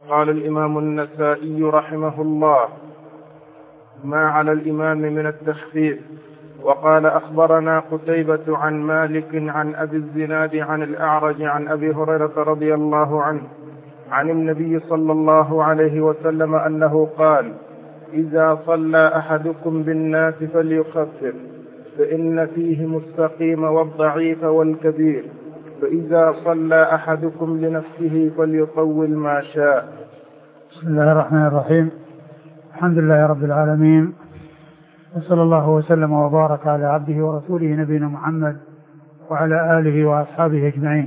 قال الإمام النسائي رحمه الله: ما على الإمام من التخفيف. وقال: أخبرنا قتيبة عن مالك عن أبي الزناد عن الأعرج عن أبي هريرة رضي الله عنه عن النبي صلى الله عليه وسلم أنه قال: إذا صلى أحدكم بالناس فليخفف، فإن فيهم السقيم والضعيف والكبير، فإذا صلى أحدكم لنفسه فليطول ما شاء. بسم الله الرحمن الرحيم. الحمد لله رب العالمين، وصلى الله وسلم وبارك على عبده ورسوله نبينا محمد وعلى آله وأصحابه أجمعين.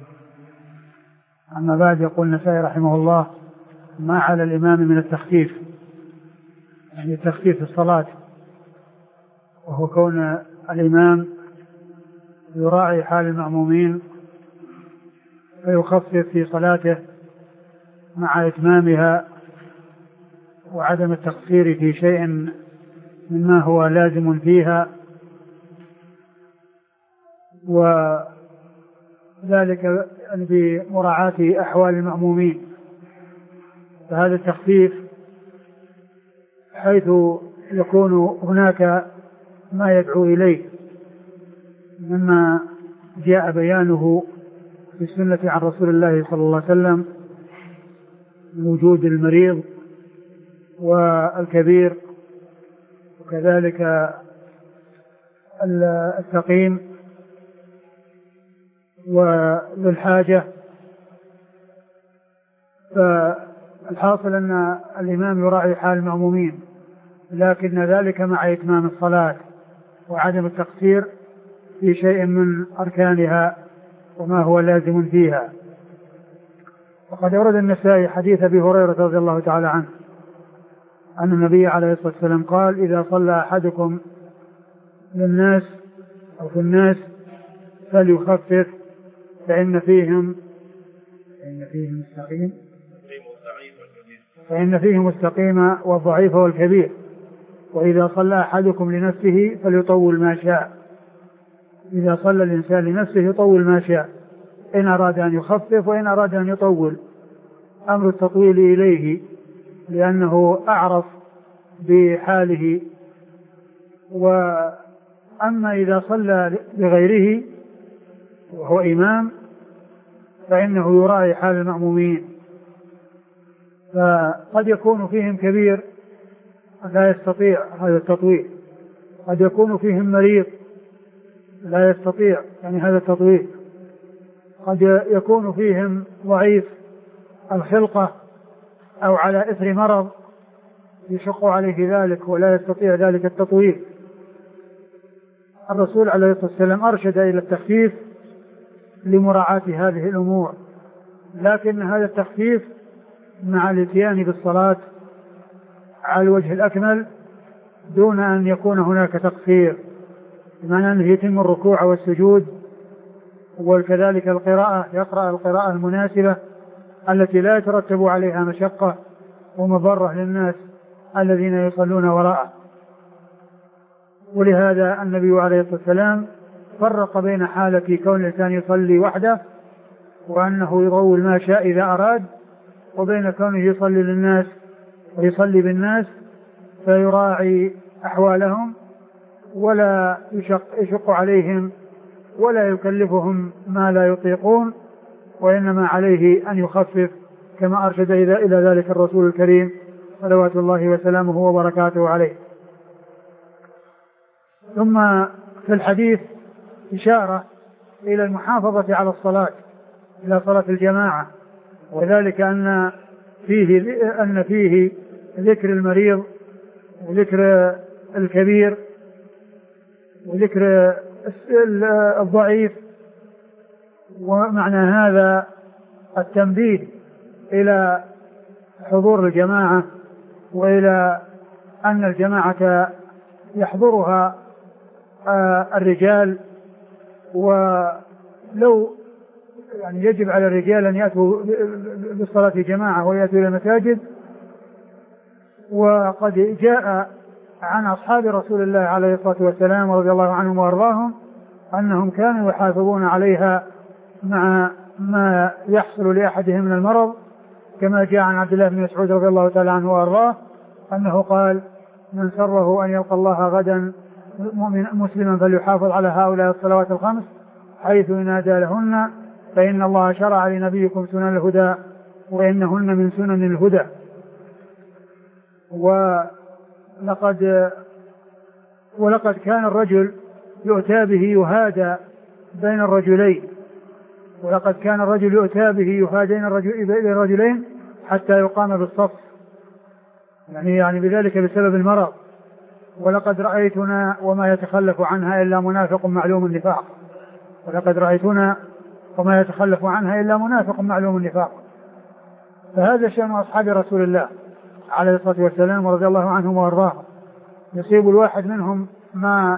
أما بعد، يقول النسائي رحمه الله: ما على الإمام من التخفيف، يعني التخفيف في الصلاة، وهو كون الإمام يراعي حال المأمومين فيخفف في صلاته مع إتمامها، وعدم التقصير في شيء مما هو لازم فيها، وذلك بمراعاة أحوال المأمومين. فهذا التخفيف حيث يكون هناك ما يدعو إليه مما جاء بيانه في السنة عن رسول الله صلى الله عليه وسلم من وجود المريض والكبير، وكذلك السقيم وللحاجة. فالحاصل أن الإمام يراعي حال المأمومين، لكن ذلك مع إتمام الصلاة وعدم التقصير في شيء من أركانها وما هو لازم فيها. وقد أورد النسائي حديث أبي هريرة رضي الله تعالى عنه أن النبي عليه الصلاة والسلام قال: إذا صلى أحدكم للناس أو في الناس فليخفف، فإن فيهم السقيم والضعيف والكبير، وإذا صلى أحدكم لنفسه فليطول ما شاء. إذا صلى الإنسان لنفسه يطول ما شاء، إن أراد أن يخفف وإن أراد أن يطول. أمر التطويل إليه لأنه أعرف بحاله. وأما إذا صلى لغيره وهو إمام فإنه يراعي حال المأمومين، فقد يكون فيهم كبير لا يستطيع هذا التطويل، قد يكون فيهم مريض لا يستطيع يعني هذا التطويل، قد يكون فيهم ضعيف الخلقة أو على إثر مرض يشق عليه ذلك ولا يستطيع ذلك التطويل. الرسول عليه الصلاة والسلام أرشد إلى التخفيف لمراعاة هذه الأمور، لكن هذا التخفيف مع الاتيان بالصلاة على الوجه الأكمل دون أن يكون هناك تقصير، بمعنى أنه يتم الركوع والسجود، وكذلك القراءة يقرأ القراءة المناسبة التي لا يترتب عليها مشقة ومضرة للناس الذين يصلون وراءه. ولهذا النبي عليه الصلاة والسلام فرق بين حالة كون الإنسان يصلي وحده وأنه يطول ما شاء إذا أراد، وبين كونه يصلي للناس ويصلي بالناس فيراعي أحوالهم ولا يشق عليهم ولا يكلفهم ما لا يطيقون، وإنما عليه أن يخفف كما أرشد إلى ذلك الرسول الكريم صلوات الله وسلامه وبركاته عليه. ثم في الحديث إشارة إلى المحافظة على الصلاة، إلى صلاة الجماعة، وذلك أن فيه ذكر المريض وذكر الكبير وذكر الضعيف. ومعنى هذا التنبيه إلى حضور الجماعة وإلى أن الجماعة يحضرها الرجال، ولو يعني يجب على الرجال أن يأتوا بالصلاة جماعة ويأتوا إلى المساجد. وقد جاء عن أصحاب رسول الله عليه الصلاة والسلام رضي الله عنهم وأرضاهم أنهم كانوا يحافظون عليها مع ما يحصل لأحدهم من المرض كما جاء عن عبد الله بن مسعود رضي الله تعالى عنه وأرضاه أنه قال: من سره أن يلقى الله غدا مسلما فليحافظ على هؤلاء الصلوات الخمس حيث ينادى لهن، فإن الله شرع لنبيكم سنن الهدى وإنهن من سنن الهدى. ولقد كان الرجل يؤتى به يهادى بين الرجلين، ولقد كان الرجل يؤتى به يهادى بين الرجلين حتى يقام بالصف، يعني بذلك بسبب المرض. ولقد رأيتنا وما يتخلف عنها إلا منافق معلوم النفاق، ولقد رأيتنا وما يتخلف عنها إلا منافق معلوم النفاق. فهذا شأن أصحاب رسول الله عليه الصلاة والسلام ورضي الله عنهم وأرضاهم، يصيب الواحد منهم ما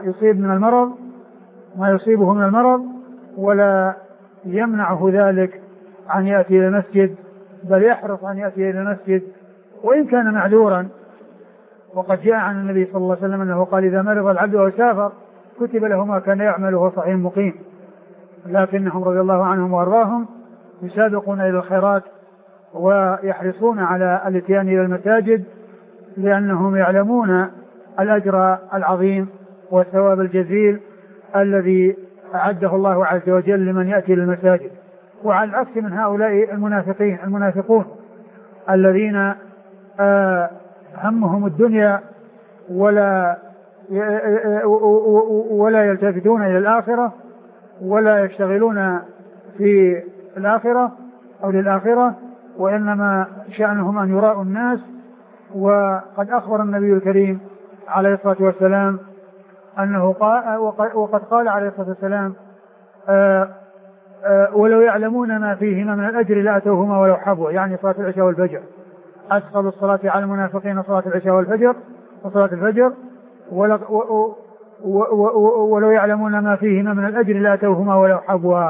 يصيبه من المرض ولا يمنعه ذلك عن يأتي إلى المسجد، بل يحرص أن يأتي إلى المسجد وإن كان معذورا. وقد جاء عن النبي صلى الله عليه وسلم أنه قال: إذا مرض العبد أو سافر كتب له ما كان يعمل وهو صحيح مقيم. لكنهم رضي الله عنهم وأرضاهم يسابقون إلى الخيرات ويحرصون على الاتيان إلى المساجد، لأنهم يعلمون الأجر العظيم والثواب الجزيل الذي أعده الله عز وجل لمن يأتي للمساجد. وعلى العكس من هؤلاء المنافقون الذين همهم الدنيا ولا يلتفتون إلى الآخرة ولا يشتغلون في الآخرة أو للآخرة، وإنما شأنهم أن يراءوا الناس. وقد أخبر النبي الكريم عليه الصلاة والسلام أنه وقد قال عليه الصلاة والسلام: ولو يعلمون ما فيهما من الأجر لأتوهما ولو حبوا، يعني صلاة العشاء والفجر. أثقل الصلاة على المنافقين صلاة العشاء والفجر وصلاة الفجر، ولو يعلمون ما فيهما من الأجر لأتوهما ولو حبوا.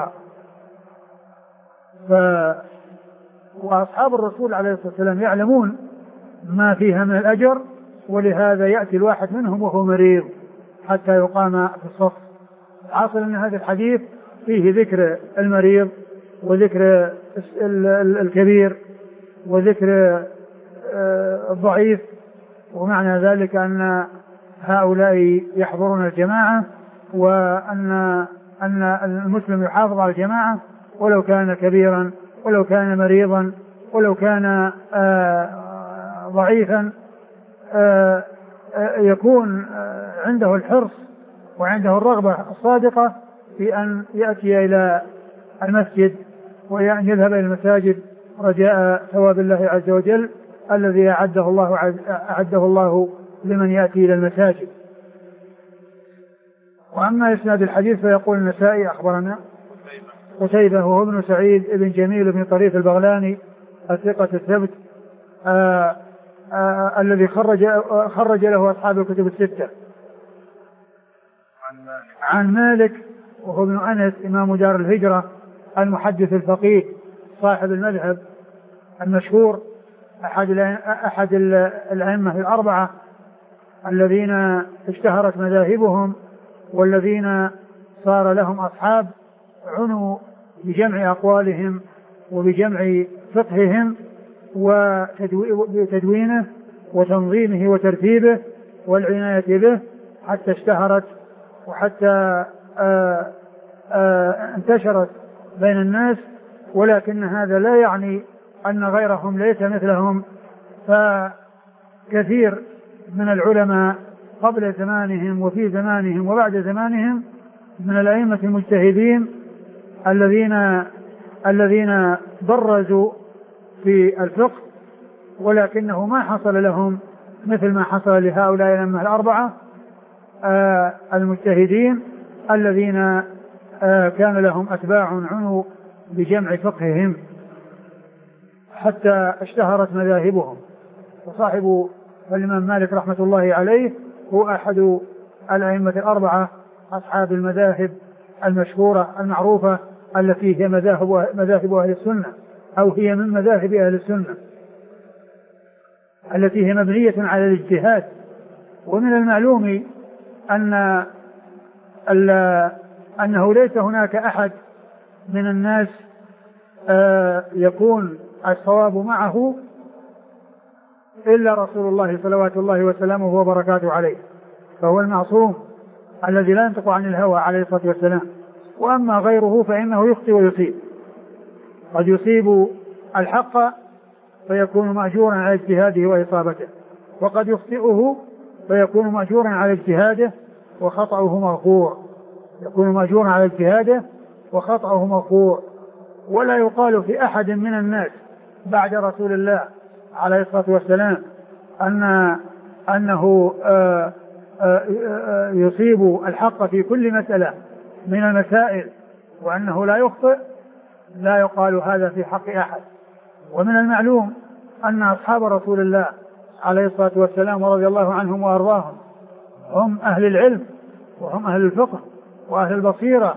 وأصحاب الرسول عليه الصلاة والسلام يعلمون ما فيها من الأجر، ولهذا يأتي الواحد منهم وهو مريض حتى يقام في الصف. حاصل أن هذا الحديث فيه ذكر المريض وذكر الكبير وذكر الضعيف، ومعنى ذلك أن هؤلاء يحضرون الجماعة، وأن المسلم يحافظ على الجماعة ولو كان كبيرا ولو كان مريضا ولو كان ضعيفا، يكون عنده الحرص وعنده الرغبة الصادقة في أن يأتي إلى المسجد وأن يذهب إلى المساجد رجاء ثواب الله عز وجل الذي أعده الله لمن يأتي إلى المساجد. وأما إسناد الحديث فيقول النسائي: أخبرنا قتيبة وهو ابن سعيد ابن جميل بن طريف البغلاني الثقة الثبت الذي خرج له أصحاب الكتب الستة. عن مالك وهو ابن أنس إمام دار الهجرة المحدث الفقيه صاحب المذهب المشهور، أحد الأئمة الأربعة الذين اشتهرت مذاهبهم والذين صار لهم أصحاب عنوا بجمع أقوالهم وبجمع فقههم وتدوينه وتنظيمه وترتيبه والعناية به حتى اشتهرت وحتى انتشرت بين الناس. ولكن هذا لا يعني أن غيرهم ليس مثلهم، فكثير من العلماء قبل زمانهم وفي زمانهم وبعد زمانهم من الأئمة المجتهدين الذين برزوا في الفقه، ولكنه ما حصل لهم مثل ما حصل لهؤلاء الأئمة الأربعة المجتهدين الذين كان لهم أتباع عنوا بجمع فقههم حتى اشتهرت مذاهبهم. وصاحب الإمام مالك رحمة الله عليه هو أحد الأئمة الأربعة أصحاب المذاهب المشهورة المعروفة التي هي مذاهب أهل السنة، أو هي من مذاهب أهل السنة التي هي مبنية على الاجتهاد. ومن المعلوم أنه ليس هناك أحد من الناس يكون الصواب معه إلا رسول الله صلوات الله وسلامه وبركاته عليه، فهو المعصوم الذي لا ينطق عن الهوى عليه الصلاة والسلام. وأما غيره فإنه يخطئ ويصيب، قد يصيب الحق فيكون مأجورا على اجتهاده وإصابته، وقد يخطئه فيكون مأجورا على اجتهاده وخطأه مغفور، يكون مأجورا على اجتهاده وخطأه مغفور. ولا يقال في أحد من الناس بعد رسول الله عليه الصلاة والسلام أنه يصيب الحق في كل مسألة من المسائل وأنه لا يخطئ، لا يقال هذا في حق أحد. ومن المعلوم أن أصحاب رسول الله عليه الصلاة والسلام ورضي الله عنهم وأرضاهم هم أهل العلم وهم أهل الفقه وأهل البصيرة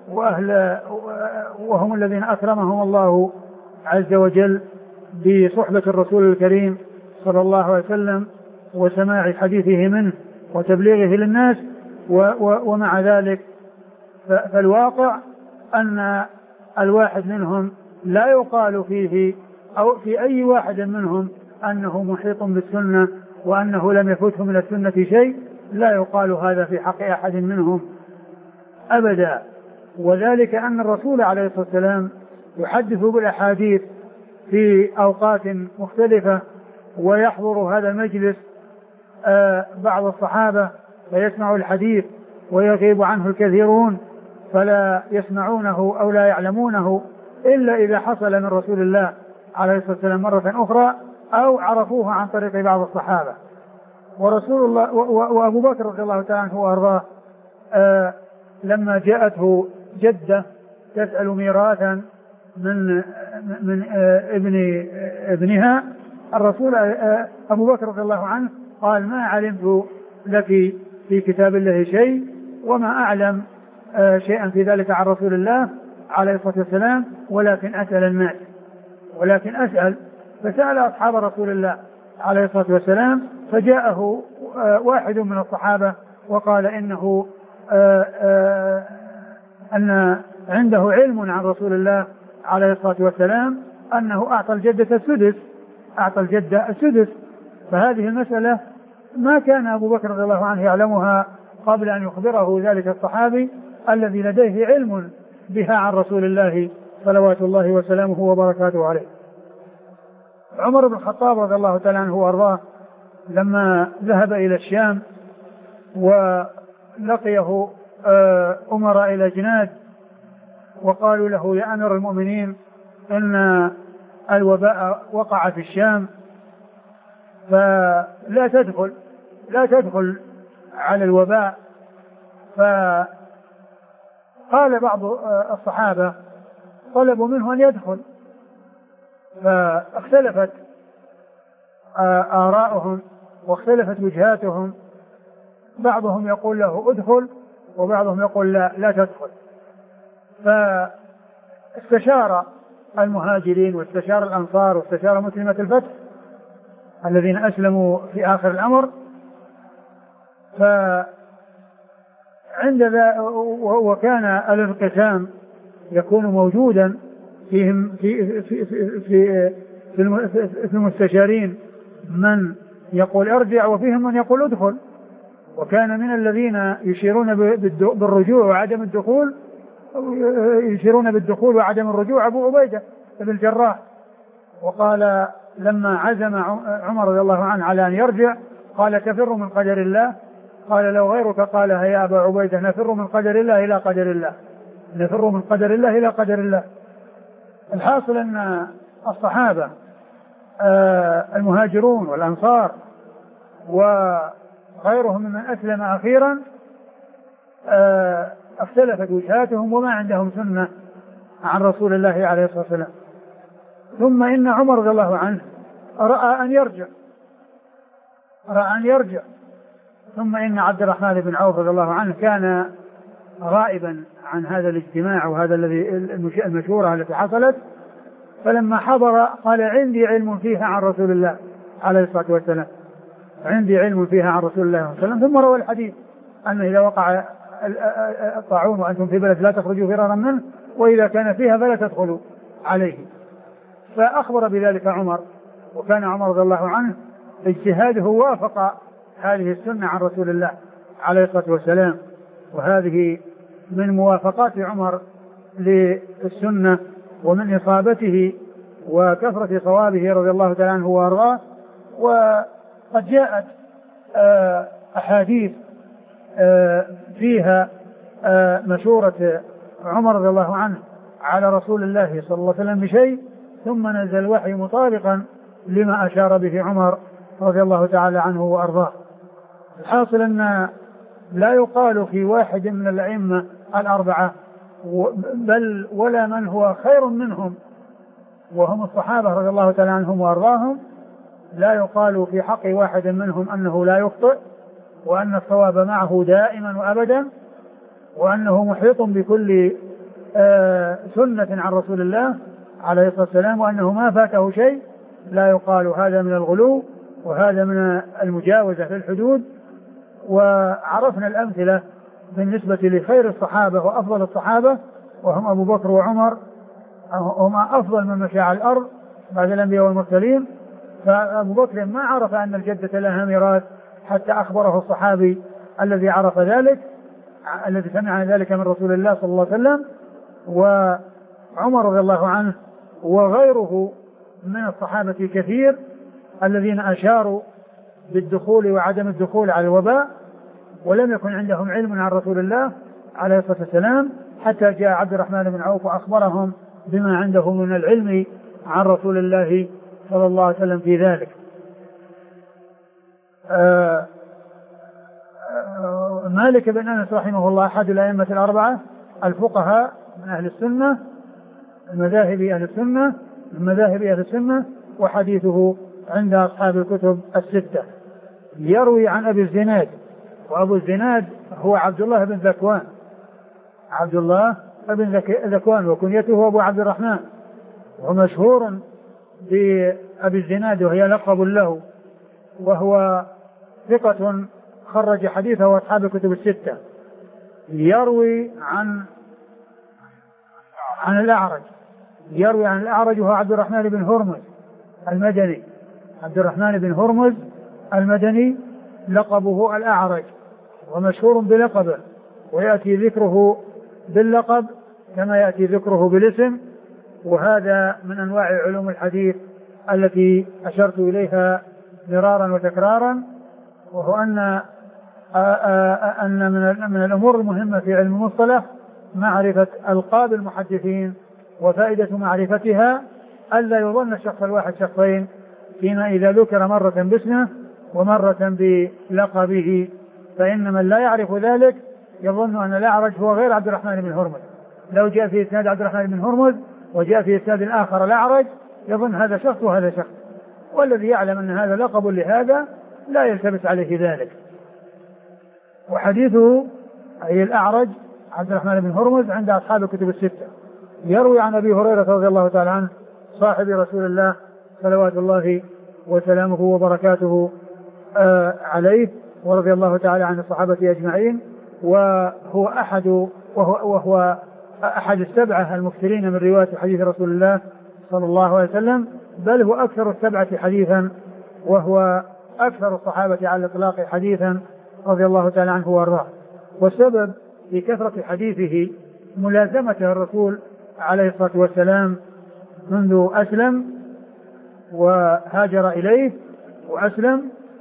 وهم الذين أكرمهم الله عز وجل بصحبة الرسول الكريم صلى الله عليه وسلم وسماع حديثه منه وتبليغه للناس. ومع ذلك فالواقع أن الواحد منهم لا يقال فيه أو في أي واحد منهم أنه محيط بالسنة وأنه لم يفوته من السنة شيء، لا يقال هذا في حق أحد منهم أبدا. وذلك أن الرسول عليه الصلاة والسلام يحدث بالأحاديث في أوقات مختلفة، ويحضر هذا المجلس بعض الصحابة فيسمع الحديث ويغيب عنه الكثيرون فلا يسمعونه أو لا يعلمونه إلا إذا حصل من رسول الله عليه الصلاة والسلام مرة أخرى أو عرفوه عن طريق بعض الصحابة. ورسول الله وأبو بكر رضي الله تعالى عنه وأرضاه لما جاءته جدة تسأل ميراثا من ابنها، الرسول أبو بكر رضي الله عنه قال ما علمت لك في كتاب الله شيء وما أعلم شيئا في ذلك عن رسول الله عليه الصلاة والسلام، ولكن أسأل الناس، ولكن أسأل. فسأل أصحاب رسول الله عليه الصلاة والسلام فجاءه واحد من الصحابة وقال أن عنده علم عن رسول الله عليه الصلاة والسلام أنه أعطى الجدة السدس. فهذه المسألة ما كان أبو بكر رضي الله عنه يعلمها قبل أن يخبره ذلك الصحابي الذي لديه علم بها عن رسول الله صلوات الله وسلامه وبركاته عليه. عمر بن الخطاب رضي الله تعالى عنه وأرضاه لما ذهب إلى الشام ولقيه أمراء إلى جناد وقالوا له يا أمير المؤمنين إن الوباء وقع في الشام فلا تدخل على الوباء. فقال بعض الصحابة طلبوا منه أن يدخل، فاختلفت آراؤهم واختلفت وجهاتهم، بعضهم يقول له ادخل وبعضهم يقول لا تدخل. فاستشار المهاجرين واستشار الأنصار واستشار مسلمة الفتح الذين أسلموا في آخر الأمر. فعند ذا وكان الانقسام يكون موجودا فيهم في المستشارين من يقول ارجع وفيهم من يقول ادخل. وكان من الذين يشيرون بالرجوع وعدم الدخول وعدم الرجوع أبو عبيدة بن الجراح. وقال لما عزم عمر رضي الله عنه على أن يرجع قال تفر من قدر الله، قال لو غيرك قالها يا أبا عبيدة نفر من قدر الله إلى قدر الله، نفر من قدر الله إلى قدر الله. الحاصل أن الصحابة المهاجرون والأنصار وغيرهم ممن أسلم أخيرا اختلفت وجهاتهم وما عندهم سنة عن رسول الله عليه الصلاة والسلام. ثم إن عمر رضي الله عنه رأى أن يرجع. ثم إن عبد الرحمن بن عوف رضي الله عنه كان غائبا عن هذا الاجتماع وهذا الذي المشورة التي حصلت، فلما حضر قال عندي علم فيها عن رسول الله عليه الصلاة والسلام، عندي علم فيها عن رسول الله صلى الله عليه وسلم. ثم روى الحديث أن إذا وقع الطاعون وأنتم في بلد لا تخرجوا فرارا منه وإذا كان فيها فلا تدخلوا عليه. فأخبر بذلك عمر، وكان عمر رضي الله عنه اجتهاده وافق هذه السنة عن رسول الله عليه الصلاة والسلام، وهذه من موافقات عمر للسنة ومن إصابته وكثرة صوابه رضي الله تعالى عنه وأرضاه. وقد جاءت أحاديث فيها مشورة عمر رضي الله عنه على رسول الله صلى الله عليه وسلم بشيء، ثم نزل الوحي مطابقا لما أشار به عمر رضي الله تعالى عنه وأرضاه. الحاصل أن لا يقال في واحد من الأئمة الأربعة بل ولا من هو خير منهم وهم الصحابة رضي الله تعالى عنهم وأرضاهم، لا يقال في حق واحد منهم أنه لا يخطئ، وأن الصواب معه دائما وأبدا، وأنه محيط بكل سنة عن رسول الله عليه الصلاة والسلام، وأنه ما فاته شيء. لا يقال هذا من الغلو وهذا من المجاوزة في الحدود. وعرفنا الأمثلة بالنسبة لخير الصحابة وأفضل الصحابة، وهم أبو بكر وعمر، هما أفضل من مشى على الأرض بعد الأنبياء والمرسلين. فأبو بكر ما عرف أن الجدة لها ميراث حتى أخبره الصحابي الذي عرف ذلك، الذي سمع ذلك من رسول الله صلى الله عليه وسلم. وعمر رضي الله عنه وغيره من الصحابة كثير الذين أشاروا بالدخول وعدم الدخول على الوباء، ولم يكن عندهم علم عن رسول الله عليه الصلاة والسلام، حتى جاء عبد الرحمن بن عوف وأخبرهم بما عنده من العلم عن رسول الله صلى الله عليه وسلم في ذلك. مالك بن أنس رحمه الله أحد الأئمة الأربعة الفقهاء من أهل السنة، المذاهب أهل السنة، من مذاهب أهل السنة، وحديثه عند أصحاب الكتب الستة. يروي عن أبي الزناد، وأبو الزناد هو عبد الله بن ذكوان، عبد الله بن ذكوان، وكنيته أبو عبد الرحمن، ومشهور بأبي الزناد وهي لقب له، وهو ثقة خرج حديثه أصحاب الكتب الستة. يروي عن الأعرج، يروي عن الأعرج وهو عبد الرحمن بن هرمز المدني، عبد الرحمن بن هرمز المدني لقبه الأعرج، ومشهور بلقبه، ويأتي ذكره باللقب كما يأتي ذكره بالاسم. وهذا من أنواع علوم الحديث التي أشرت إليها مرارا وتكرارا، وهو أن من الأمور المهمة في علم المصطلح معرفة ألقاب المحدثين، وفائدة معرفتها ألا يظن الشخص الواحد شخصين، فيما إذا ذكر مرة باسمه ومرة بلقبه، فإن من لا يعرف ذلك يظن أن الأعرج هو غير عبد الرحمن بن هرمز. لو جاء في إسناد عبد الرحمن بن هرمز وجاء في إسناد آخر الأعرج يظن هذا شخص وهذا شخص، والذي يعلم أن هذا لقب لهذا لا يلتبس عليه ذلك. وحديثه أي الأعرج عبد الرحمن بن هرمز عند أصحاب الكتب الستة. يروي عن أبي هريرة رضي الله تعالى عنه صاحب رسول الله صلوات الله وسلامه وبركاته عليه، ورضي الله تعالى عن الصحابة أجمعين، وهو أحد السبعة المكثرين من رواية حديث رسول الله صلى الله عليه وسلم، بل هو أكثر السبعة حديثا، وهو أكثر الصحابة على الإطلاق حديثا رضي الله تعالى عنه وارضاه. والسبب في كثرة حديثه ملازمته الرسول عليه الصلاة والسلام منذ أسلم وهاجر إليه وأسلم،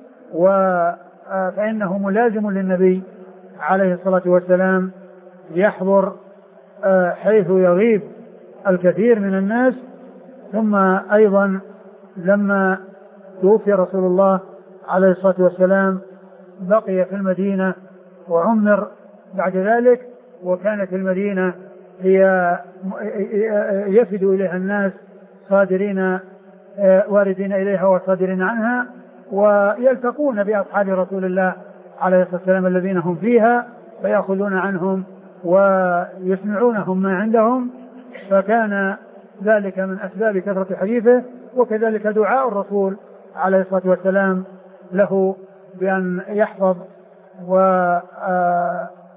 فإنه ملازم للنبي عليه الصلاة والسلام، يحضر حيث يغيب الكثير من الناس. ثم أيضا لما توفي رسول الله عليه الصلاة والسلام بقي في المدينة وعمر بعد ذلك، وكانت المدينة هي يفد إليها الناس صادرين واردين إليها وصادرين عنها، ويلتقون بأصحاب رسول الله عليه الصلاة والسلام الذين هم فيها فيأخذون عنهم ويسمعونهم ما عندهم. فكان ذلك من أسباب كثرة حديثه، وكذلك دعاء الرسول عليه الصلاة والسلام له بأن يحفظ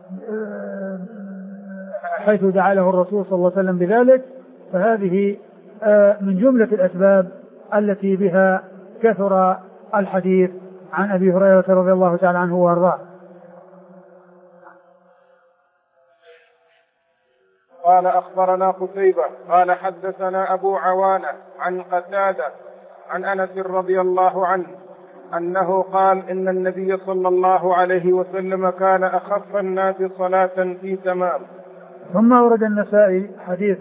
حيث دعا له الرسول صلى الله عليه وسلم بذلك. فهذه من جملة الأسباب التي بها كثر الحديث عن أبي هريرة رضي الله تعالى عنه وارضاه. قال أخبرنا قتيبة قال حدثنا أبو عوانة عن قتادة عن أنس رضي الله عنه أنه قال إن النبي صلى الله عليه وسلم كان أخف الناس صلاة في تمام. ثم ورد النسائي حديث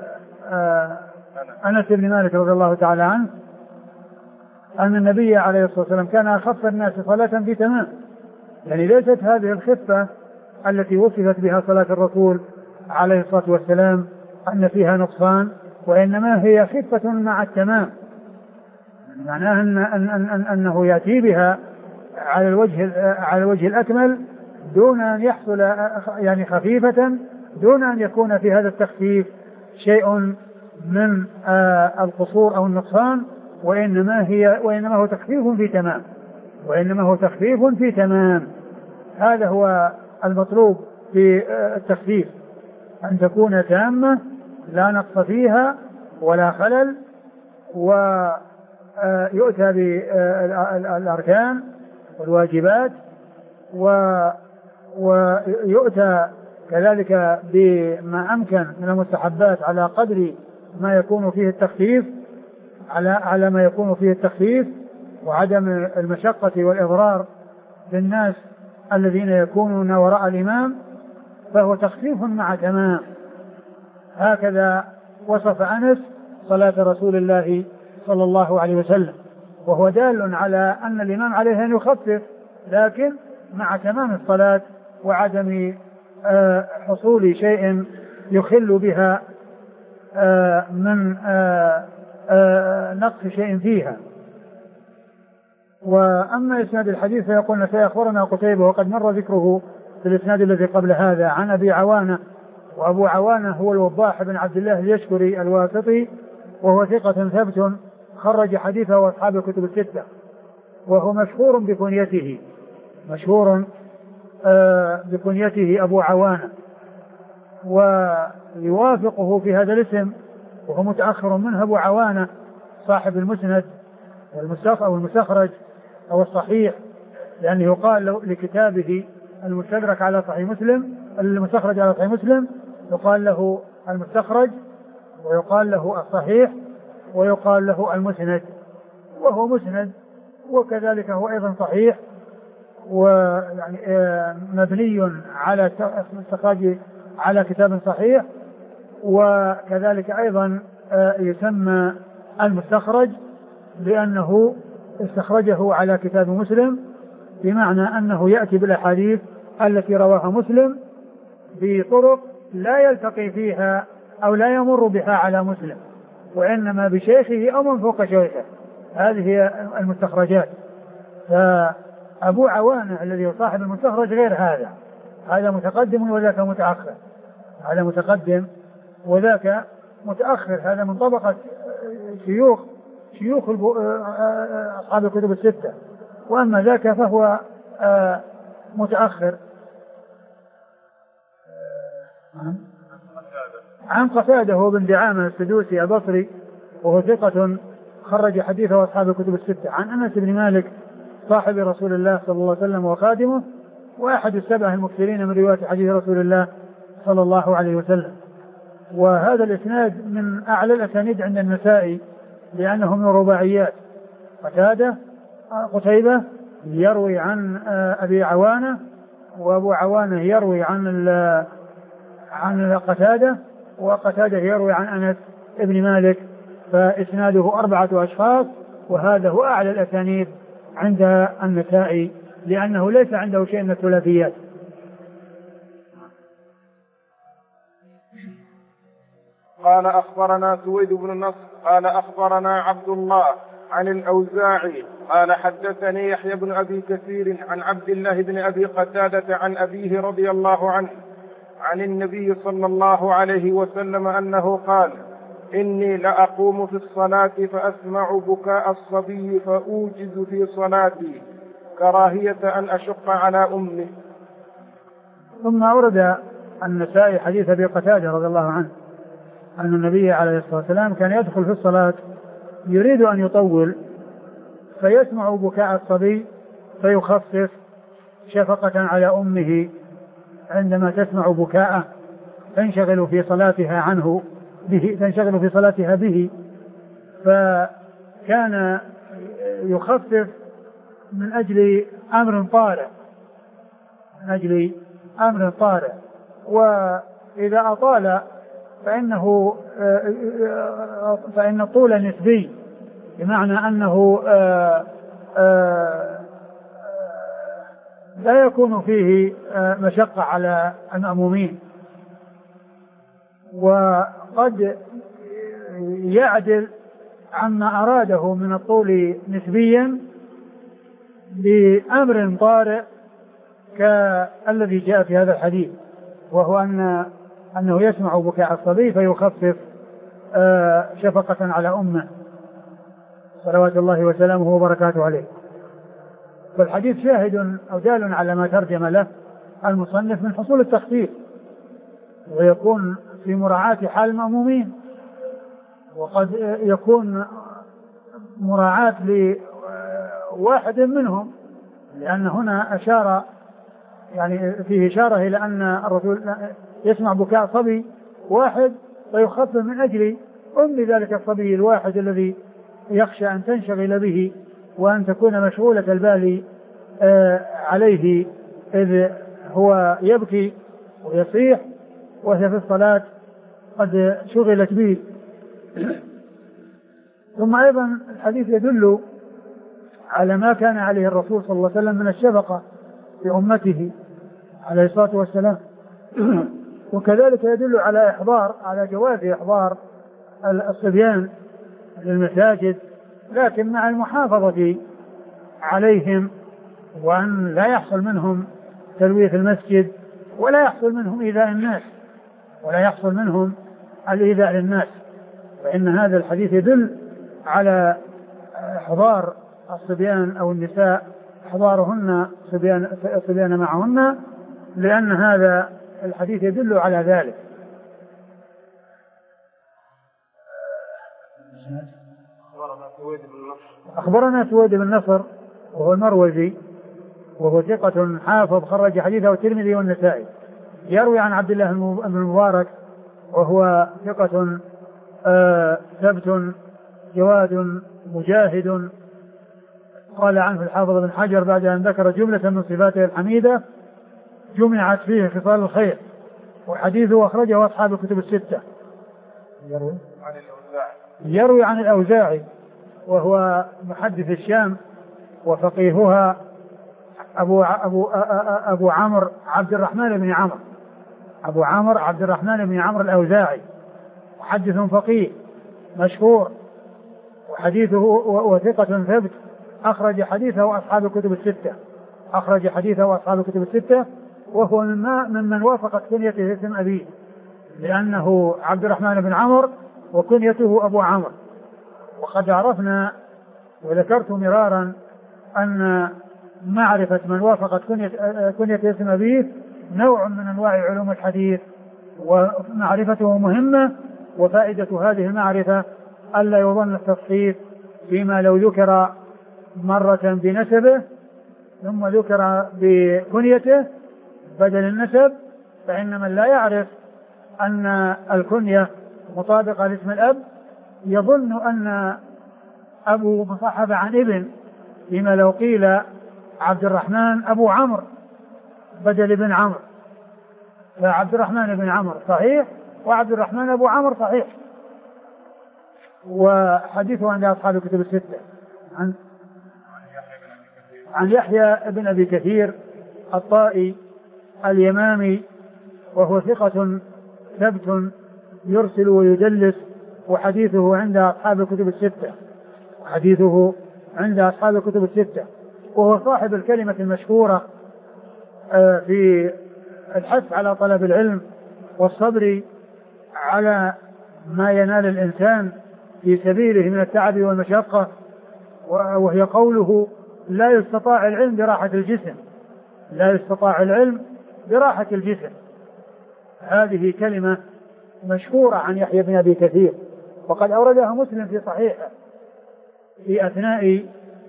أنس بن مالك رضي الله تعالى عنه أن النبي عليه الصلاة والسلام كان أخف الناس صلاة في تمام، يعني ليست هذه الخفة التي وصفت بها صلاة الرسول عليه الصلاة والسلام أن فيها نقصان، وإنما هي خفة مع التمام، معناه أنه يأتي بها على الوجه الأكمل دون أن يحصل يعني خفيفة، دون أن يكون في هذا التخفيف شيء من القصور أو النقصان، وإنما هو تخفيف في تمام. هذا هو المطلوب في التخفيف، أن تكون تامة لا نقص فيها ولا خلل، ويؤتى بالأركان والواجبات، ويؤتى كذلك بما أمكن من المستحبات على قدر ما يكون فيه التخفيف، على ما يكون فيه التخفيف وعدم المشقة والإضرار للناس الذين يكونون وراء الإمام، فهو تخفيف مع تمام. هكذا وصف أنس صلاة رسول الله صلى الله عليه وسلم، وهو دال على أن الإمام عليه أن يخفف، لكن مع تمام الصلاة وعدم حصول شيء يخل بها من نقص شيء فيها. وأما إسناد الحديث فيقول سيخبرنا قتيبة وقد مر ذكره في الإسناد الذي قبل هذا عن أبي عوانة، وأبو عوانة هو الوضاح بن عبد الله اليشكري الواسطي، وهو ثقة ثبت خرج حديثه وأصحاب الكتب الستة، وهو مشهور بكنيته أبو عوانة، ويوافقه في هذا الاسم وهو متأخر منه أبو عوانة صاحب المسند أو المستخرج أو الصحيح، لأنه يقال لكتابه المستدرك على صحيح مسلم، المستخرج على صحيح مسلم يقال له المستخرج، ويقال له الصحيح، ويقال له المسند، وهو مسند وكذلك هو أيضا صحيح، ويعني مبني على استخراج على كتاب صحيح، وكذلك أيضا يسمى المستخرج لأنه استخرجه على كتاب مسلم، بمعنى أنه يأتي بالأحاديث التي رواها مسلم بطرق لا يلتقي فيها أو لا يمر بها على مسلم، وإنما بشيخه أو من فوق شيخه. هذه هي المستخرجات. فأبو عوانة الذي هو صاحب المستخرج غير هذا متقدم وذاك متأخر، هذا متقدم وذاك متأخر، هذا من طبقة شيوخ أصحاب الكتب الستة، وأما ذاك فهو متأخر. عن قتادة هو بن دعامة السدوسي البصري، وهو ثقة خرج حديثه أصحاب الكتب الستة. عن أنس بن مالك صاحب رسول الله صلى الله عليه وسلم وخادمه، وأحد السبع المكثرين من رواية حديث رسول الله صلى الله عليه وسلم. وهذا الإسناد من أعلى الأسانيد عند النسائي، لأنه من الرباعيات. قتيبة يروي عن أبي عوانة، وأبو عوانة يروي عن قتادة، وقتادة يروي عن أنس ابن مالك، فإسناده 4 أشخاص، وهذا هو أعلى الأسانيد عند النسائي، لأنه ليس عنده شيء من الثلاثيات. قال أخبرنا سويد بن نصر قال أخبرنا عبد الله عن الأوزاعي قال حدثني يحيى بن أبي كثير عن عبد الله بن أبي قتادة عن أبيه رضي الله عنه عن النبي صلى الله عليه وسلم أنه قال: إني لأقوم في الصلاة فأسمع بكاء الصبي فأوجز في صلاتي كراهية أن أشق على أمي. ثم أورد النسائي حديث أبي قتادة رضي الله عنه أن النبي عليه الصلاة والسلام كان يدخل في الصلاة يريد أن يطول فيسمع بكاء الصبي فيخفف شفقة على أمه عندما تسمع بكاءه تنشغل في صلاتها به فكان يخفف من أجل أمر طارئ وإذا أطال فإن الطول نسبي بمعنى أنه لا يكون فيه مشقة على المأمومين وقد يعدل عما أراده من الطول نسبيا بأمر طارئ كالذي جاء في هذا الحديث وهو أنه يسمع بكاء الصبي فيخفف شفقة على أمه صلوات الله وسلامه وبركاته عليه. فالحديث شاهد أو دال على ما ترجم له المصنف من حصول التخفيف ويكون في مراعاة حال المأمومين وقد يكون مراعاة لواحد منهم لأن هنا أشار يعني فيه إشارة إلى أن الرسول يسمع بكاء صبي واحد ويخفف من أجل ذلك الصبي الواحد الذي يخشى أن تنشغل به وأن تكون مشغولة البال عليه إذ هو يبكي ويصيح وهي في الصلاة قد شغلت به. ثم أيضا الحديث يدل على ما كان عليه الرسول صلى الله عليه وسلم من الشفقة في أمته عليه الصلاة والسلام وكذلك يدل على جواز إحضار الصبيان للمساجد لكن مع المحافظة عليهم وأن لا يحصل منهم تلويث المسجد ولا يحصل منهم الإيذاء للناس فإن هذا الحديث يدل على إحضار الصبيان أو النساء إحضارهن صبيان معهن لأن هذا الحديث يدل على ذلك. أخبرنا سويد بن نصر وهو المروزي وهو ثقة حافظ خرج حديثه الترمذي والنسائي يروي عن عبد الله بن المبارك وهو ثقة ثبت جواد مجاهد قال عنه الحافظ بن حجر بعد أن ذكر جملة من صفاته الحميدة جمعت فيه خصال الخير وحديثه أخرجه أصحاب الكتب الستة. يروي عن الأوزاعي وهو محدث الشام وفقيهها أبو عمرو عبد الرحمن بن عمرو الأوزاعي محدث فقيه مشهور وحديثه وثقة ثبت أخرج حديثه أصحاب الكتب الستة وهو ممن وافقت كنيته اسم أبيه لأنه عبد الرحمن بن عمرو وكنيته أبو عمرو وقد عرفنا وذكرت مرارا أن معرفة من وافقت كنية اسم أبيه نوع من أنواع علوم الحديث ومعرفته مهمة وفائدة هذه المعرفة ألا يظن التصحيف فيما لو ذكر مرة بنسبه ثم ذكر بكنيته بدل النسب فإن من لا يعرف أن الكنية مطابقة لاسم الأب يظن أن أبو مصحف عن ابن فيما لو قيل عبد الرحمن أبو عمرو بدل ابن عمرو فعبد الرحمن بن عمرو صحيح وعبد الرحمن أبو عمرو صحيح. وحديثه عند أصحاب الكتب الستة عن يحيى بن أبي كثير الطائي اليمامي وهو ثقة ثبت يرسل ويدلس وحديثه عند أصحاب الكتب الستة وهو صاحب الكلمة المشهورة في الحث على طلب العلم والصبر على ما ينال الإنسان في سبيله من التعب والمشقة وهي قوله لا يستطاع العلم براحة الجسم هذه كلمة مشهورة عن يحيى بن أبي كثير، وقد أوردها مسلم في صحيحه في أثناء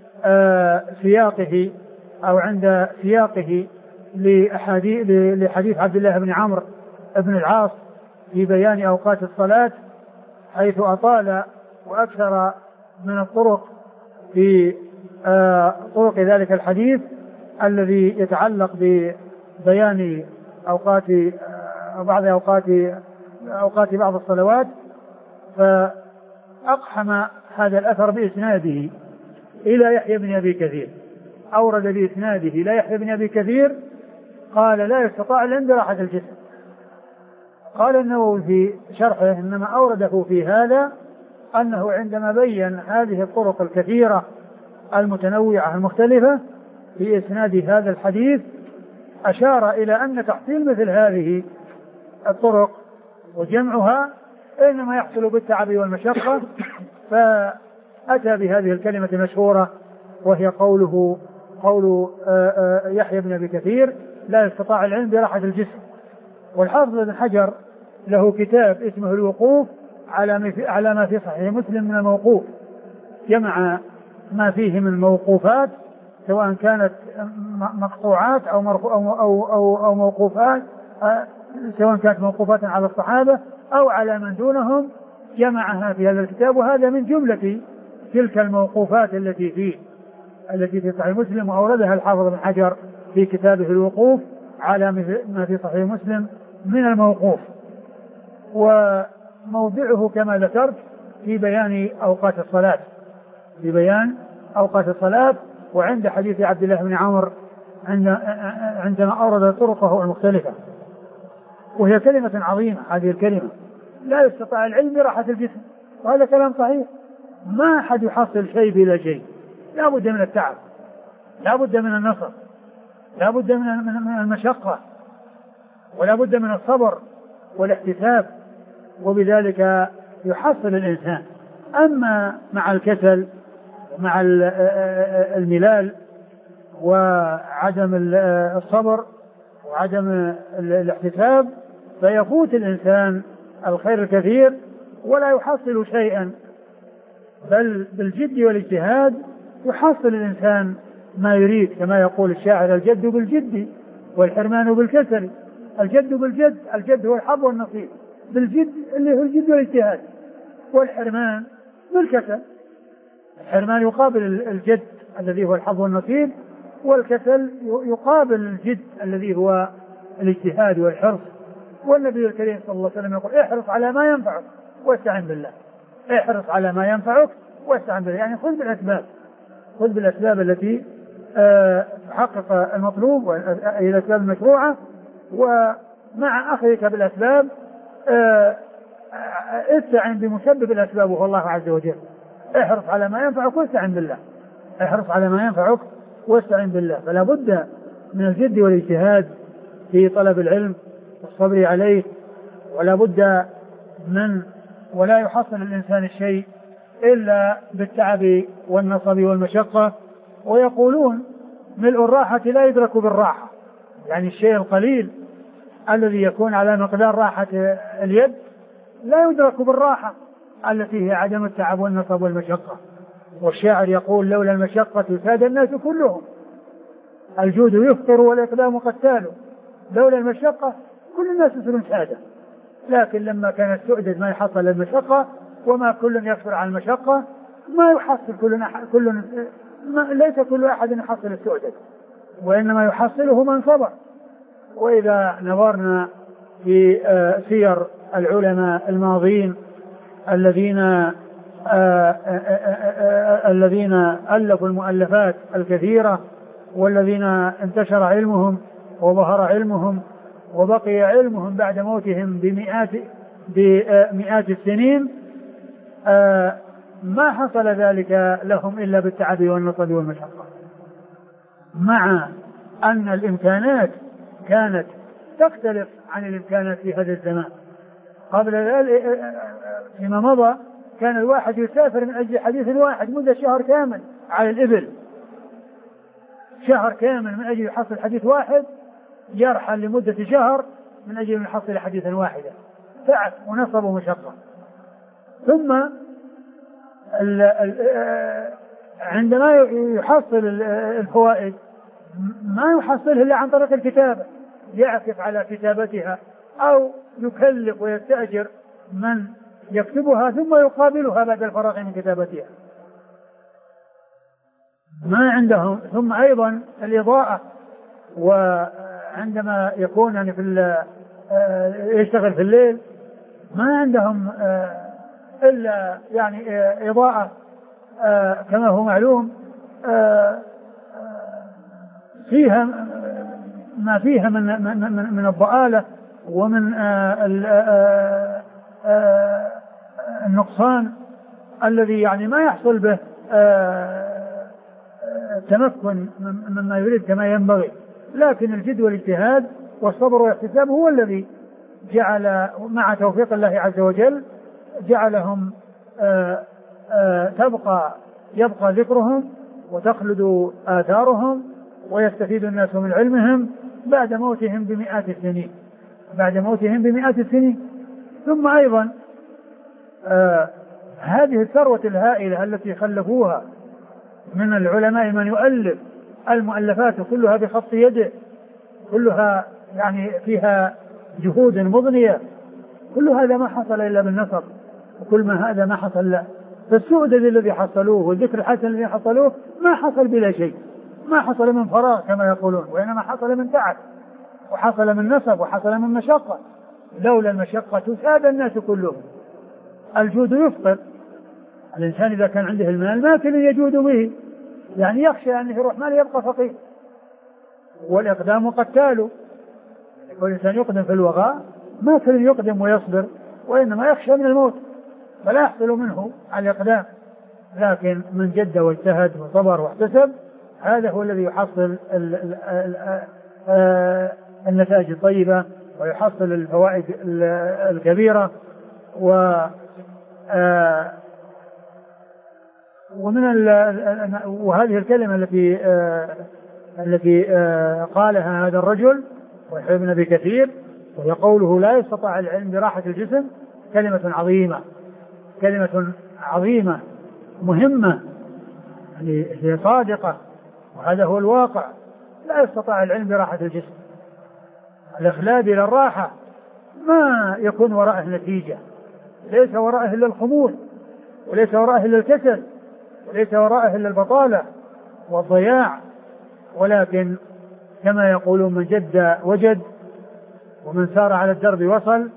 سياقه أو عند سياقه لحديث عبد الله بن عمرو بن العاص في بيان أوقات الصلاة، حيث أطال وأكثر من الطرق في طرق ذلك الحديث الذي يتعلق ببيان أوقات بعض الصلوات. فأقحم هذا الأثر بإسناده إلى يحيى بن أبي كثير، أورد بإسناده إلى يحيى بن أبي كثير قال لا يستطاع العلم براحة الجسم. قال النووي في شرحه إنما أورده في هذا أنه عندما بين هذه الطرق الكثيرة المتنوعة المختلفة في إسناد هذا الحديث أشار إلى أن تحصيل مثل هذه الطرق وجمعها إنما يحصل بالتعب والمشقة، فأتى بهذه الكلمة المشهورة وهي قول يحيى بن أبي كثير لا يستطاع العلم براحة الجسم. والحافظ ابن حجر له كتاب اسمه الوقوف على ما في صحيح مسلم من الموقوف، جمع ما فيه من موقوفات سواء كانت مقطوعات أو موقوفات، سواء كانت موقوفات على الصحابة أو على من دونهم، جمعها في هذا الكتاب. وهذا من جملة تلك الموقوفات التي في صحيح مسلم، وأوردها الحافظ ابن حجر في كتابه الوقوف على ما في صحيح مسلم من الموقوف. وموضعه كما ذكرت في بيان أوقات الصلاة، وعند حديث عبد الله بن عمرو عندما أورد طرقه المختلفة. وهي كلمة عظيمة هذه الكلمة، لا يستطيع العلم براحة الجسم، وهذا كلام صحيح. ما أحد يحصل شيء بلا شيء، لا بد من التعب، لا بد من النصر، لا بد من المشقة، ولا بد من الصبر والاحتساب، وبذلك يحصل الإنسان. أما مع الكسل ومع الملال وعدم الصبر وعدم الاحتساب فيفوت الإنسان الخير الكثير ولا يحصل شيئا، بل بالجد والاجتهاد يحصل الإنسان ما يريد، كما يقول الشاعر الجد بالجد والحرمان بالكسل. الجد بالجد، الجد هو الحظ والنصيب، بالجد اللي هو الجد والاجتهاد، والحرمان بالكسل. الحرمان يقابل الجد الذي هو الحظ والنصيب، والكسل يقابل الجد الذي هو الاجتهاد والحرص. والنبي الكريم صلى الله عليه وسلم يقول احرص على ما ينفعك واستعن بالله، احرص على ما ينفعك واستعن بالله، يعني خذ بالأسباب التي تحقق المطلوب وهي الأسباب المشروعة، ومع أخذك بالأسباب استعن بمسبب الأسباب وهو الله عز وجل. احرص على ما ينفعك واستعن بالله، احرص على ما ينفعك واستعن بالله. فلا بد من الجد والاجتهاد في طلب العلم والصبر عليه، ولا بد ولا يحصل الإنسان الشيء إلا بالتعب والنصب والمشقة. ويقولون ملء الراحة لا يدرك بالراحة، يعني الشيء القليل الذي يكون على مقدار راحة اليد لا يدرك بالراحة التي هي عدم التعب والنصب والمشقة. والشاعر يقول لولا المشقة ساد الناس كلهم، الجود يفطر والإقدام قتال. لولا المشقة كل الناس يصيرون سادة، لكن لما كان السؤدد ما يحصل المشقة وما كل يصبر على المشقة ما يحصل ليس كل أحد يحصل السؤدد، وإنما يحصله من صبر. وإذا نظرنا في سير العلماء الماضين الذين ألفوا المؤلفات الكثيرة، والذين انتشر علمهم وظهر علمهم وبقي علمهم بعد موتهم بمئات السنين، ما حصل ذلك لهم إلا بالتعب والنصب والمشقة، مع أن الإمكانات كانت تختلف عن الإمكانات في هذا الزمان. قبل ذلك فيما مضى كان الواحد يسافر من أجل حديث واحد مدة شهر كامل على الإبل، شهر كامل من أجل يحصل حديث واحد، يرحل لمدة شهر من أجل أن يحصل حديثا واحدا. تعب ونصب ومشقة. ثم عندما يحصل الفوائد ما يحصلها إلا عن طريق الكتابة، يعكف على كتابتها أو يكلف ويستأجر من يكتبها ثم يقابلها بعد الفراغ من كتابتها. ما عندهم. ثم أيضا الإضاءة، وعندما يكون يعني يشتغل في الليل ما عندهم إلا يعني إضاءة كما هو معلوم فيها ما فيها من الضآلة ومن النقصان الذي يعني ما يحصل به التمكن مما يريد كما ينبغي. لكن الجد والاجتهاد والصبر والاحتساب هو الذي جعل مع توفيق الله عز وجل جعلهم يبقى ذكرهم وتخلد آثارهم ويستفيد الناس من علمهم بعد موتهم بمئات السنين. ثم أيضا هذه الثروة الهائلة التي خلفوها من العلماء من يؤلف المؤلفات كلها بخط يده، كلها يعني فيها جهود مضنية، كل هذا ما حصل إلا بالنصر، وكل ما هذا ما حصل لا. فالسؤدد الذي حصلوه والذكر الحسن الذي حصلوه ما حصل بلا شيء، ما حصل من فراغ كما يقولون، وإنما حصل من تعب وحصل من نصب وحصل من مشقة. لولا المشقة ساد الناس كلهم. الجود يفقر، الإنسان إذا كان عنده المال ما كان يجود به، يعني يخشى أن يروح مال يبقى فقير. والإقدام قتال، والإنسان يقدم في الوغى ما كان يقدم ويصبر، وإنما يخشى من الموت فلا يحصل منه على الإقدام. لكن من جد واجتهد وصبر واحتسب هذا هو الذي يحصل النتائج الطيبة ويحصل الفوائد الكبيرة. وهذه الكلمة التي قالها هذا الرجل ويحيى بن أبي كثير، وهي قوله لا يستطاع العلم براحة الجسم، كلمة عظيمة مهمة، يعني هي صادقة وهذا هو الواقع. لا يستطاع العلم براحة الجسم. الإخلاد إلى الراحة ما يكون وراءه نتيجة، ليس وراءه إلا الخمول، وليس وراءه إلا الكسل، وليس وراءه إلا البطالة والضياع. ولكن كما يقولون من جد وجد، ومن سار على الدرب وصل،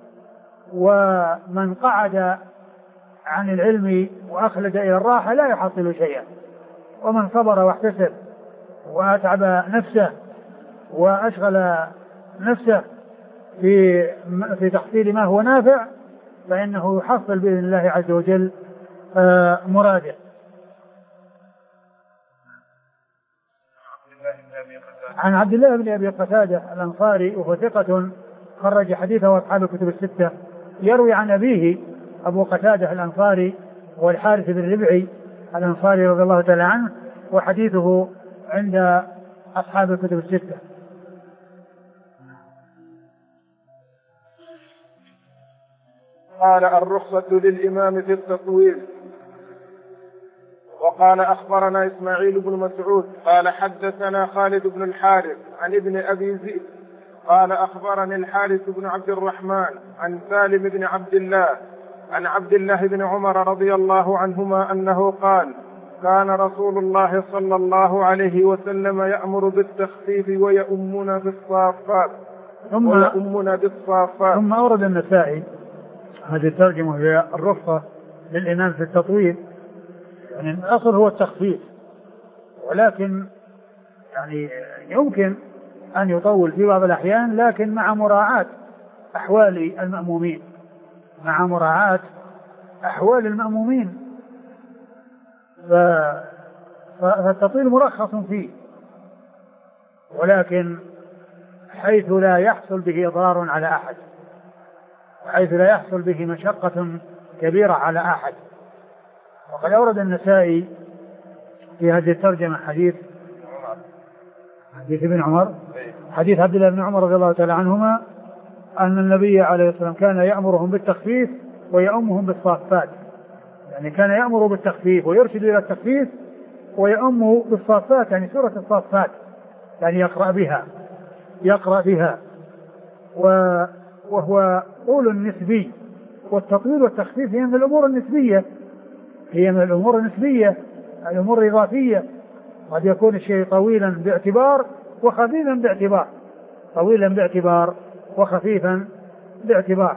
ومن قعد عن العلم وأخلد إلى الراحة لا يحصل شيئا. ومن صبر واحتسب وأتعب نفسه وأشغل نفسه في تحصيل ما هو نافع فإنه يحصل بإذن الله عز وجل مراده. عن عبد الله بن أبي قتادة الأنصاري وهو ثقة خرج حديثه أصحاب الكتب الستة. يروي عن أبيه أبو قتادة الأنصاري والحارث بن ربعي الأنصاري رضي الله تعالى عنه، وحديثه عند أصحاب الكتب الستة. قال الرخصة للإمام في التطويل. وقال أخبرنا إسماعيل بن مسعود قال حدثنا خالد بن الحارث عن ابن أبي زيد قال أخبرني الحارث بن عبد الرحمن عن سالم بن عبد الله عن عبد الله بن عمر رضي الله عنهما أنه قال كان رسول الله صلى الله عليه وسلم يأمر بالتخفيف ويؤمنا بالصافات. ثم أورد النسائي هذه الترجمة هي الرخصة للإمام في التطويل. يعني الأصل هو التخفيف، ولكن يعني يمكن أن يطول في بعض الأحيان، لكن مع مراعاة أحوال المأمومين، فالتطويل مرخص فيه، ولكن حيث لا يحصل به إضرار على أحد، حيث لا يحصل به مشقة كبيرة على أحد. وقد أورد النسائي في هذه الترجمة حديث ابن عمر، حديث عبد الله بن عمر رضي الله تعالى عنهما أن النبي عليه الصلاة والسلام كان يأمرهم بالتخفيف ويؤمهم بالصافات، يعني كان يأمر بالتخفيف ويرشد إلى التخفيف ويؤم بالصافات، يعني سورة الصافات، يعني يقرأ بها وهو طول نسبي، والتطويل والتخفيف هي من الأمور النسبية، الأمور الإضافية. قد يكون الشيء طويلا باعتبار وخفيفا باعتبار، طويلا باعتبار وخفيفا باعتبار.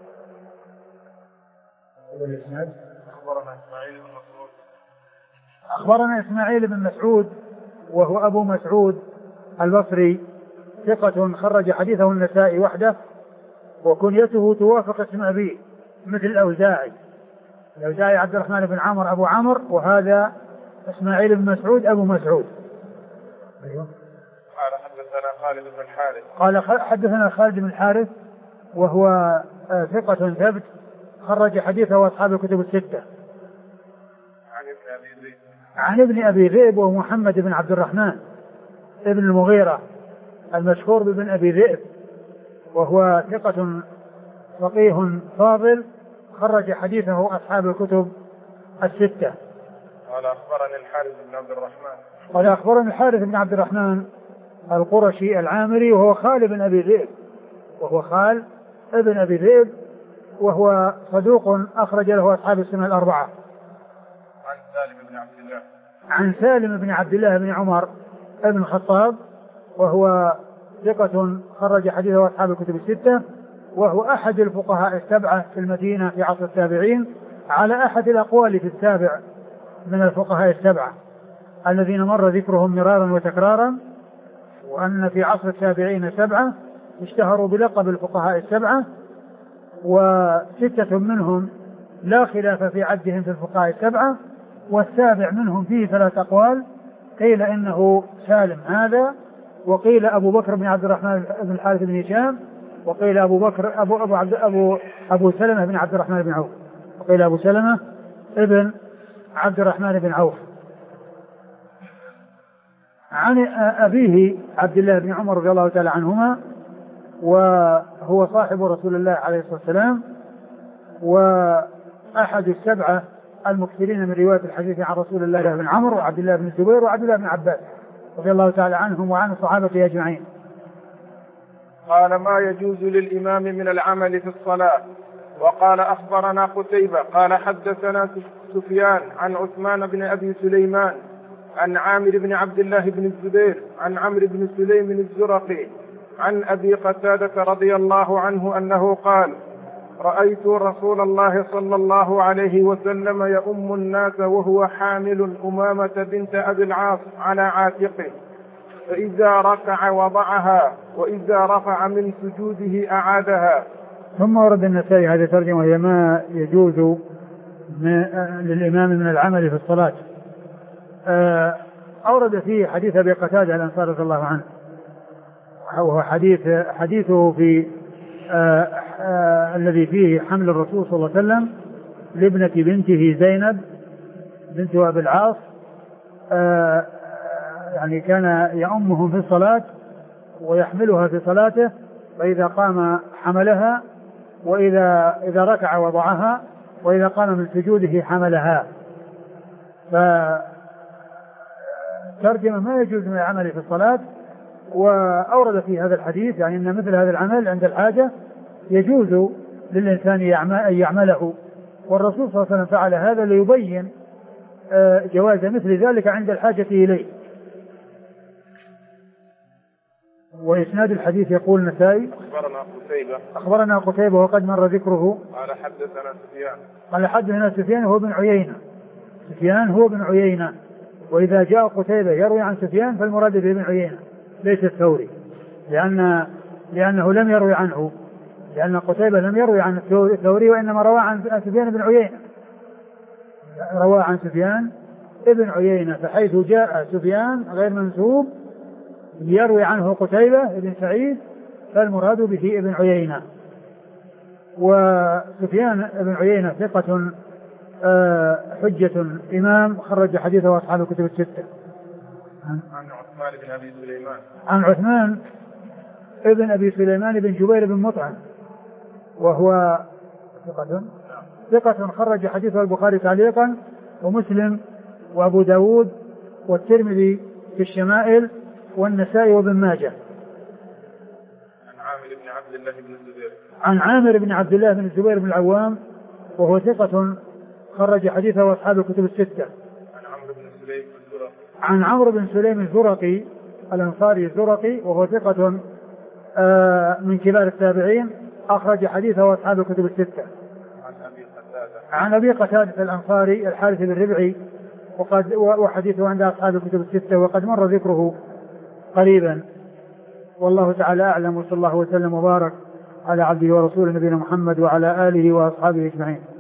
أخبرنا إسماعيل بن مسعود وهو أبو مسعود البصري، ثقة خرج حديثه النسائي وحده، وكنيته توافق اسم أبيه مثل الأوزاعي عبد الرحمن بن عمرو أبو عمرو، وهذا إسماعيل بن مسعود أبو مسعود. أيوه. قال حدثنا خالد بن الحارث. قال حدثنا خالد بن الحارث وهو ثقة ثبت خرج حديثه أصحاب الكتب الستة. عن ابن أبي ذئب ومحمد بن عبد الرحمن ابن المغيرة المشهور بابن أبي ذئب، وهو ثقة فقيه فاضل خرج حديثه أصحاب الكتب الستة. قال أخبرني الحارث بن عبد الرحمن. قال أخبرني الحارث بن عبد الرحمن القرشي العامري، وهو خال ابن أبي ذئب، وهو صدوق أخرج له أصحاب السنة الأربعة. عن سالم بن عبد الله بن عمر بن الخطاب، وهو ثقة خرج حديثه أصحاب الكتب الستة، وهو أحد الفقهاء السبعة في المدينة في عصر التابعين، على أحد الأقوال في السابع من الفقهاء السبعة الذين مر ذكرهم مرارا وتكرارا، وأن في عصر التابعين 7 اشتهروا بلقب الفقهاء السبعة، و6 منهم لا خلاف في عدهم في الفقهاء السبعة، والسابع منهم فيه 3 أقوال، قيل إنه سالم هذا، وقيل أبو بكر بن عبد الرحمن بن الحارث بن هشام، وقيل أبو سلمة بن عبد الرحمن بن عوف، وقيل أبو سلمة ابن عبد الرحمن بن عوف. عن أبيه عبد الله بن عمر رضي الله تعالى عنهما، وهو صاحب رسول الله عليه الصلاة والسلام، وأحد 7 المكثرين من رواية الحديث عن رسول الله بن عمرو وعبد الله بن الزبير وعبد الله بن عباس رضي الله تعالى عنهم وعن الصحابة أجمعين. قال ما يجوز للإمام من العمل في الصلاة. وقال أخبرنا قتيبة قال حدثنا سفيان عن عثمان بن أبي سليمان عن عامر بن عبد الله بن الزبير عن عمرو بن سليم الزرقي عن أبي قتادة رضي الله عنه أنه قال رأيت رسول الله صلى الله عليه وسلم يؤم الناس وهو حامل أمامة بنت أبي العاص على عاتقه، فإذا ركع وضعها وإذا رفع من سجوده أعادها. ثم ورد النسائي هذه الترجمة وهي ما يجوز للإمام من العمل في الصلاة. أورد فيه حديث أبي قتادة الأنصاري رضي الله عنه، وهو حديثه في الذي فيه حمل الرسول صلى الله عليه وسلم لابنة بنته زينب بنت أبي العاص، يعني كان يؤمهم في الصلاة ويحملها في صلاته، فإذا قام حملها، وإذا ركع وضعها، وإذا قام من سجوده حملها. فترجمة ما يجوز من العمل في الصلاة، وأورد في هذا الحديث يعني أن مثل هذا العمل عند الحاجة يجوز للإنسان أن يعمله، والرسول صلى الله عليه وسلم فعل هذا ليبين جواز مثل ذلك عند الحاجة إليه. وإسناد الحديث يقول النسائي أخبرنا قتيبة وقد مر ذكره. قال حدثنا سفيان هو بن عيينة. وإذا جاء قتيبة يروي عن سفيان فالمراد به بن عيينة ليس الثوري، لأنه لم يروي عنه، لأن قتيبة لم يروي عن الثوري، وإنما روى عن سفيان بن عيينة، روى عن سفيان ابن عيينة، فحيث جاء سفيان غير منسوب يروي عنه قتيبة ابن سعيد فالمراد به ابن عيينة. وسفيان ابن عيينة ثقة حجة إمام خرج حديثه أصحاب الكتب الستة. عن عثمان بن أبي سليمان عن عثمان ابن أبي سليمان بن جبير بن مطعم وهو ثقة خرج حديثه البخاري تعليقا ومسلم وأبو داود والترمذي في الشمائل والنسائي وابن ماجه. عن عامر بن عبد الله بن الزبير بن العوام وهو ثقة خرج حديثه أصحاب الكتب الستة. عن عمرو بن سليم الزرقي الأنصاري الزرقي وهو ثقة من كبار التابعين أخرج حديثه أصحاب الكتب الستة. عن أبي قتادة الأنصاري الحارث بن ربعي وحديثه عند أصحاب الكتب الستة وقد مر ذكره قريبا. والله تعالى أعلم، وصلى الله وسلم وبارك على عبده ورسوله نبينا محمد وعلى آله وأصحابه أجمعين.